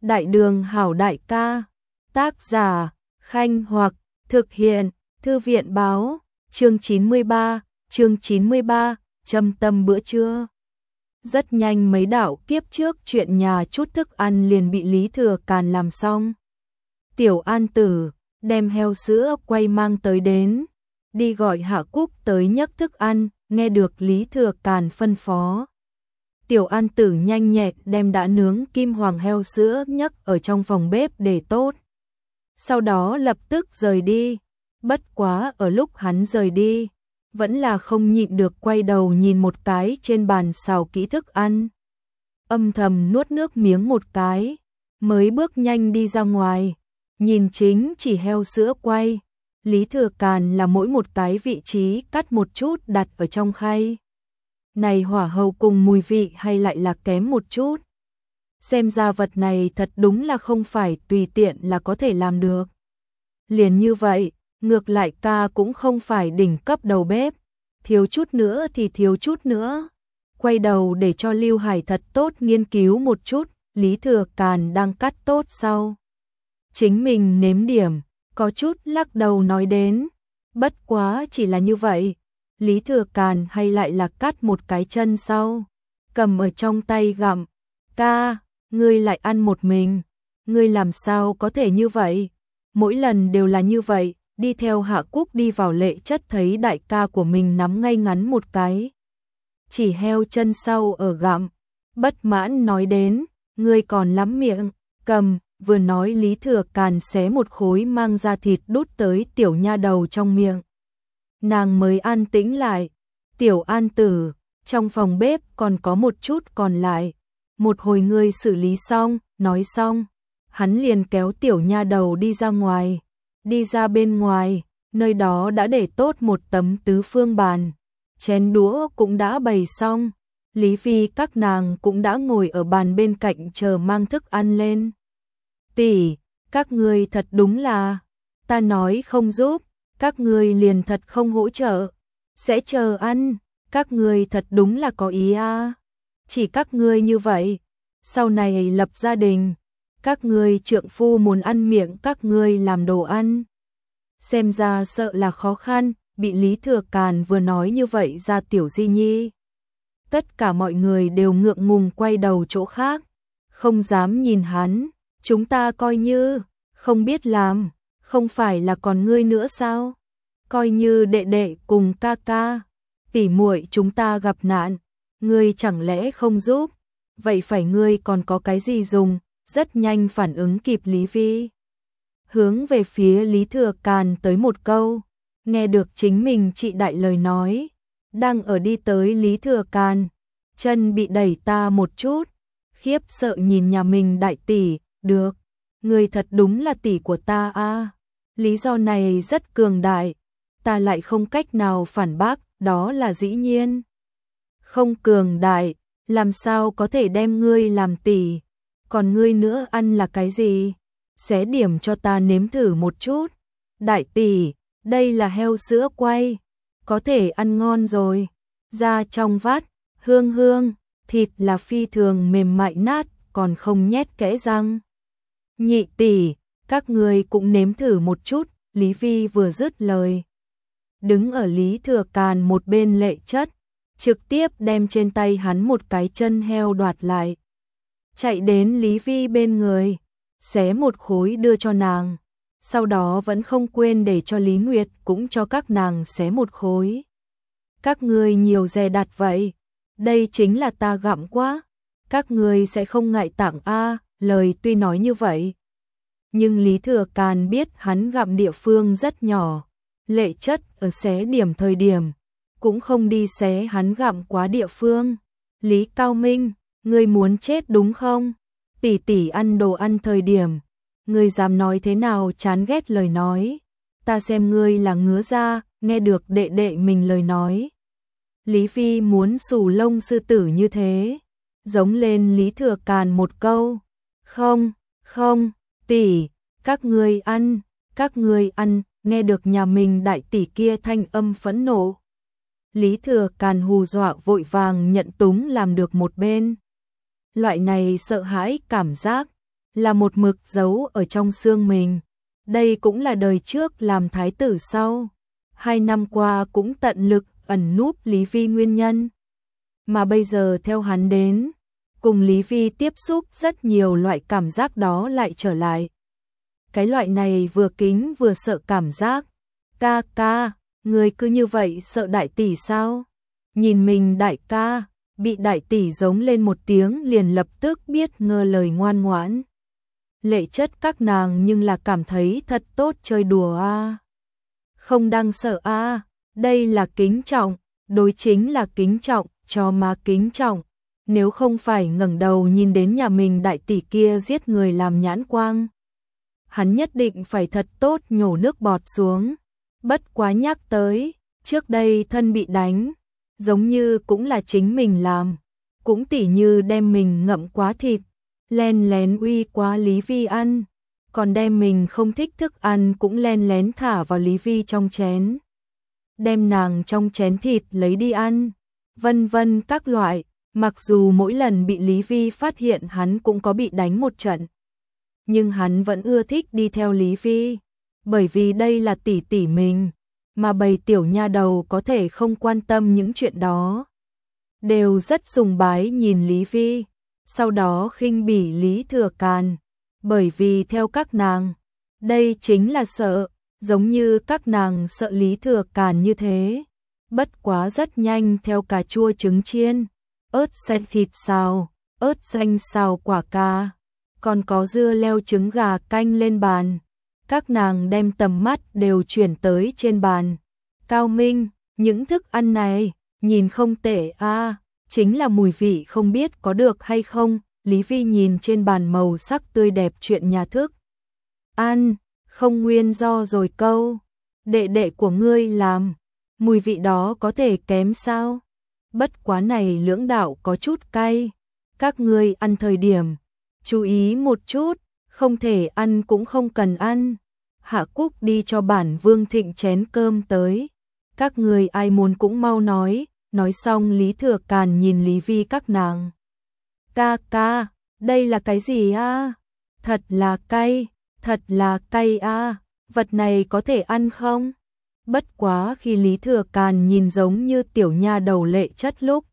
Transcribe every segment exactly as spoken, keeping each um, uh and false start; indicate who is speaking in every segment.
Speaker 1: Đại đường hảo đại ca. Tác giả Khanh Hoặc. Thực hiện Thư viện báo. Chương chín mươi ba. Chương chín mươi ba. Châm tâm bữa trưa. Rất nhanh mấy đạo kiếp trước chuyện nhà chút thức ăn liền bị Lý Thừa Càn làm xong. Tiểu An Tử đem heo sữa quay mang tới đến, đi gọi Hạ Cúc tới nhấc thức ăn, nghe được Lý Thừa Càn phân phó. Tiểu An Tử nhanh nhẹn đem đã nướng kim hoàng heo sữa nhấc ở trong phòng bếp để tốt. Sau đó lập tức rời đi, bất quá ở lúc hắn rời đi, vẫn là không nhịn được quay đầu nhìn một cái trên bàn xào kỹ thức ăn. Âm thầm nuốt nước miếng một cái, mới bước nhanh đi ra ngoài, nhìn chính chỉ heo sữa quay. Lý Thừa Càn là mỗi một cái vị trí cắt một chút đặt ở trong khay. Này hỏa hầu cùng mùi vị hay lại là kém một chút. Xem ra vật này thật đúng là không phải tùy tiện là có thể làm được. Liền như vậy, ngược lại ca cũng không phải đỉnh cấp đầu bếp, thiếu chút nữa thì thiếu chút nữa. Quay đầu để cho Lưu Hải thật tốt nghiên cứu một chút, Lý Thừa Càn đang cắt tốt sau. Chính mình nếm điểm, có chút lắc đầu nói đến, bất quá chỉ là như vậy. Lý Thừa Càn hay lại là cắt một cái chân sau, cầm ở trong tay gặm. Ca, ngươi lại ăn một mình, ngươi làm sao có thể như vậy? Mỗi lần đều là như vậy. Đi theo Hạ Cúc đi vào lệ chất thấy đại ca của mình nắm ngay ngắn một cái chỉ heo chân sau ở gặm, bất mãn nói đến, ngươi còn lắm miệng, cầm. Vừa nói Lý Thừa Càn xé một khối mang ra thịt đút tới tiểu nha đầu trong miệng. Nàng mới an tĩnh lại. Tiểu An Tử, trong phòng bếp còn có một chút còn lại, một hồi ngươi xử lý xong. Nói xong, hắn liền kéo tiểu nha đầu đi ra ngoài. Đi ra bên ngoài, nơi đó đã để tốt một tấm tứ phương bàn, chén đũa cũng đã bày xong. Lý Phi các nàng cũng đã ngồi ở bàn bên cạnh chờ mang thức ăn lên. Tỷ, các ngươi thật đúng là, ta nói không giúp, các ngươi liền thật không hỗ trợ, sẽ chờ ăn, các ngươi thật đúng là có ý a. Chỉ các ngươi như vậy, sau này lập gia đình, các ngươi trượng phu muốn ăn miệng các ngươi làm đồ ăn. Xem ra sợ là khó khăn, bị Lý Thừa Càn vừa nói như vậy ra tiểu Di Nhi. Tất cả mọi người đều ngượng ngùng quay đầu chỗ khác, không dám nhìn hắn. Chúng ta coi như không biết làm, không phải là còn ngươi nữa sao? Coi như đệ đệ cùng ca ca, tỉ muội chúng ta gặp nạn, ngươi chẳng lẽ không giúp? Vậy phải ngươi còn có cái gì dùng? Rất nhanh phản ứng kịp Lý Vi, hướng về phía Lý Thừa Càn tới một câu, nghe được chính mình chị đại lời nói, đang ở đi tới Lý Thừa Càn, chân bị đẩy ta một chút, khiếp sợ nhìn nhà mình đại tỷ. Được, người thật đúng là tỷ của ta a. Lý do này rất cường đại, ta lại không cách nào phản bác, đó là dĩ nhiên. Không cường đại, làm sao có thể đem ngươi làm tỷ? Còn ngươi nữa ăn là cái gì? Xé điểm cho ta nếm thử một chút. Đại tỷ, đây là heo sữa quay, có thể ăn ngon rồi. Da trong vắt, hương hương, thịt là phi thường mềm mại nát, còn không nhét kẽ răng. Nhị tỷ, các ngươi cũng nếm thử một chút. Lý Vi vừa dứt lời, đứng ở Lý Thừa Càn một bên lệ chất, trực tiếp đem trên tay hắn một cái chân heo đoạt lại. Chạy đến Lý Vi bên người, xé một khối đưa cho nàng, sau đó vẫn không quên để cho Lý Nguyệt cũng cho các nàng xé một khối. Các ngươi nhiều dè đặt vậy, đây chính là ta gặm quá, các ngươi sẽ không ngại tặng a. Lời tuy nói như vậy, nhưng Lý Thừa Càn biết hắn gặm địa phương rất nhỏ, lệ chất ở xé điểm thời điểm, cũng không đi xé hắn gặm quá địa phương. Lý Cao Minh, ngươi muốn chết đúng không? Tỷ tỷ ăn đồ ăn thời điểm, ngươi dám nói thế nào chán ghét lời nói, ta xem ngươi là ngứa da. Nghe được đệ đệ mình lời nói, Lý Phi muốn xù lông sư tử như thế, giống lên Lý Thừa Càn một câu. Không, không, tỷ, các ngươi ăn, các ngươi ăn. Nghe được nhà mình đại tỷ kia thanh âm phẫn nộ, Lý Thừa Càn hù dọa vội vàng nhận túng làm được một bên. Loại này sợ hãi cảm giác, là một mực giấu ở trong xương mình. Đây cũng là đời trước làm thái tử sau hai năm qua cũng tận lực ẩn núp Lý Vi nguyên nhân. Mà bây giờ theo hắn đến, cùng Lý Vi tiếp xúc rất nhiều loại cảm giác đó lại trở lại. Cái loại này vừa kính vừa sợ cảm giác. Ca ca, người cứ như vậy sợ đại tỷ sao? Nhìn mình đại ca, bị đại tỷ giống lên một tiếng liền lập tức biết ngơ lời ngoan ngoãn. Lệ chất các nàng nhưng là cảm thấy thật tốt chơi đùa a. À. Không đang sợ a, à. Đây là kính trọng, đối chính là kính trọng, cho mà kính trọng. Nếu không phải ngẩng đầu nhìn đến nhà mình đại tỷ kia giết người làm nhãn quang, hắn nhất định phải thật tốt nhổ nước bọt xuống. Bất quá nhắc tới, trước đây thân bị đánh, giống như cũng là chính mình làm, cũng tỉ như đem mình ngậm quá thịt, len lén uy quá Lý Vi ăn, còn đem mình không thích thức ăn cũng len lén thả vào Lý Vi trong chén, đem nàng trong chén thịt lấy đi ăn, vân vân các loại. Mặc dù mỗi lần bị Lý Vi phát hiện hắn cũng có bị đánh một trận, nhưng hắn vẫn ưa thích đi theo Lý Vi, bởi vì đây là tỷ tỷ mình, mà bầy tiểu nha đầu có thể không quan tâm những chuyện đó. Đều rất sùng bái nhìn Lý Vi, sau đó khinh bỉ Lý Thừa Càn, bởi vì theo các nàng, đây chính là sợ, giống như các nàng sợ Lý Thừa Càn như thế. Bất quá rất nhanh theo cà chua trứng chiên, ớt xanh thịt xào, ớt xanh xào quả cà, còn có dưa leo trứng gà canh lên bàn. Các nàng đem tầm mắt đều chuyển tới trên bàn. Cao Minh, những thức ăn này, nhìn không tệ a, à, chính là mùi vị không biết có được hay không. Lý Vi nhìn trên bàn màu sắc tươi đẹp chuyện nhà thức ăn, không nguyên do rồi câu. Đệ đệ của ngươi làm, mùi vị đó có thể kém sao? Bất quá này lưỡng đạo có chút cay, các ngươi ăn thời điểm, chú ý một chút, không thể ăn cũng không cần ăn. Hạ Cúc đi cho bản Vương Thịnh chén cơm tới, các ngươi ai muốn cũng mau nói. Nói xong Lý Thừa Càn nhìn Lý Vi các nàng. Ca ca, đây là cái gì a? À? Thật là cay, thật là cay a, à? Vật này có thể ăn không? Bất quá khi Lý Thừa Càn nhìn giống như tiểu nha đầu Lệ Chất lúc,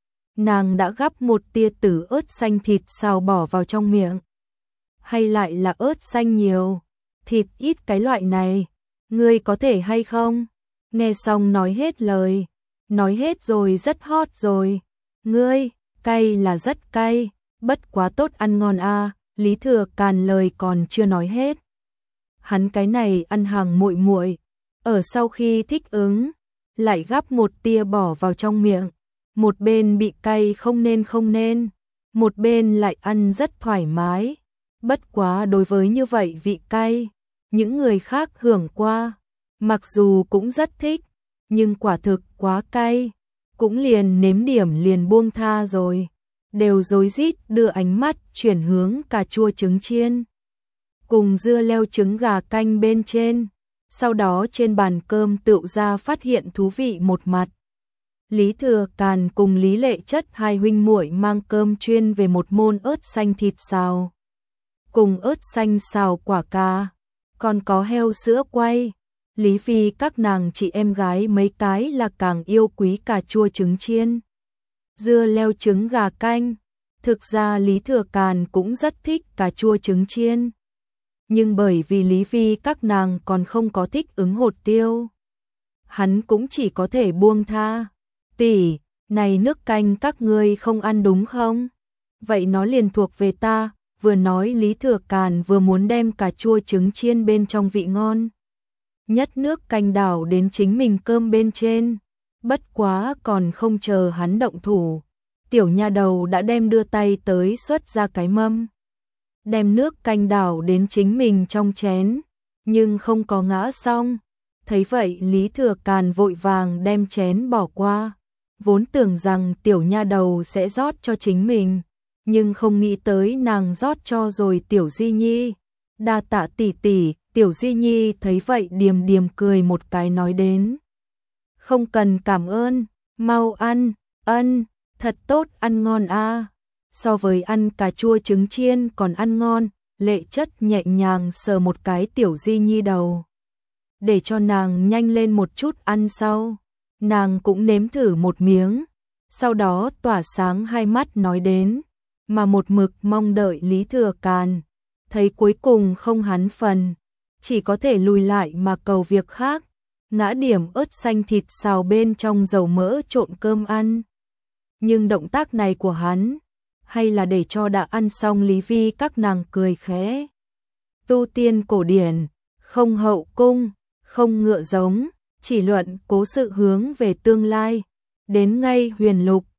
Speaker 1: nàng đã gắp một tia tử ớt xanh thịt xào bỏ vào trong miệng. Hay lại là ớt xanh nhiều, thịt ít cái loại này, ngươi có thể hay không? Nghe xong nói hết lời, nói hết rồi rất hot rồi. Ngươi, cay là rất cay, bất quá tốt ăn ngon a. À. Lý Thừa Càn lời còn chưa nói hết, hắn cái này ăn hàng muội muội, ở sau khi thích ứng, lại gắp một tia bỏ vào trong miệng, một bên bị cay không nên không nên, một bên lại ăn rất thoải mái. Bất quá đối với như vậy vị cay, những người khác hưởng qua, mặc dù cũng rất thích, nhưng quả thực quá cay, cũng liền nếm điểm liền buông tha rồi, đều rối rít đưa ánh mắt chuyển hướng cà chua trứng chiên, cùng dưa leo trứng gà canh bên trên. Sau đó trên bàn cơm tựu ra phát hiện thú vị một mặt. Lý Thừa Càn cùng Lý Lệ Chất hai huynh muội mang cơm chuyên về một môn ớt xanh thịt xào, cùng ớt xanh xào quả cà, còn có heo sữa quay. Lý Vi các nàng chị em gái mấy cái là càng yêu quý cà chua trứng chiên, dưa leo trứng gà canh. Thực ra Lý Thừa Càn cũng rất thích cà chua trứng chiên, nhưng bởi vì Lý Vi các nàng còn không có thích ứng hột tiêu, hắn cũng chỉ có thể buông tha. Tỷ, này nước canh các ngươi không ăn đúng không? Vậy nó liền thuộc về ta. Vừa nói Lý Thừa Càn vừa muốn đem cà chua trứng chiên bên trong vị ngon nhất nước canh đảo đến chính mình cơm bên trên. Bất quá còn không chờ hắn động thủ, tiểu nha đầu đã đem đưa tay tới xuất ra cái mâm, đem nước canh đảo đến chính mình trong chén, nhưng không có ngã xong. Thấy vậy Lý Thừa Càn vội vàng đem chén bỏ qua, vốn tưởng rằng tiểu nha đầu sẽ rót cho chính mình, nhưng không nghĩ tới nàng rót cho rồi tiểu Di Nhi. Đa tạ tỷ tỷ. Tiểu Di Nhi thấy vậy điềm điềm cười một cái nói đến, không cần cảm ơn, mau ăn, ân, thật tốt ăn ngon a. À. So với ăn cà chua trứng chiên còn ăn ngon. Lệ Chất nhẹ nhàng sờ một cái Tiểu Di Nhi đầu, để cho nàng nhanh lên một chút ăn sau. Nàng cũng nếm thử một miếng, sau đó tỏa sáng hai mắt nói đến, mà một mực mong đợi Lý Thừa Càn, thấy cuối cùng không hắn phần, chỉ có thể lùi lại mà cầu việc khác, ngã điểm ớt xanh thịt xào bên trong dầu mỡ trộn cơm ăn. Nhưng động tác này của hắn, hay là để cho đã ăn xong Lý Vi các nàng cười khẽ. Tu tiên cổ điển, không hậu cung, không ngựa giống, chỉ luận cố sự hướng về tương lai, đến ngay huyền lục,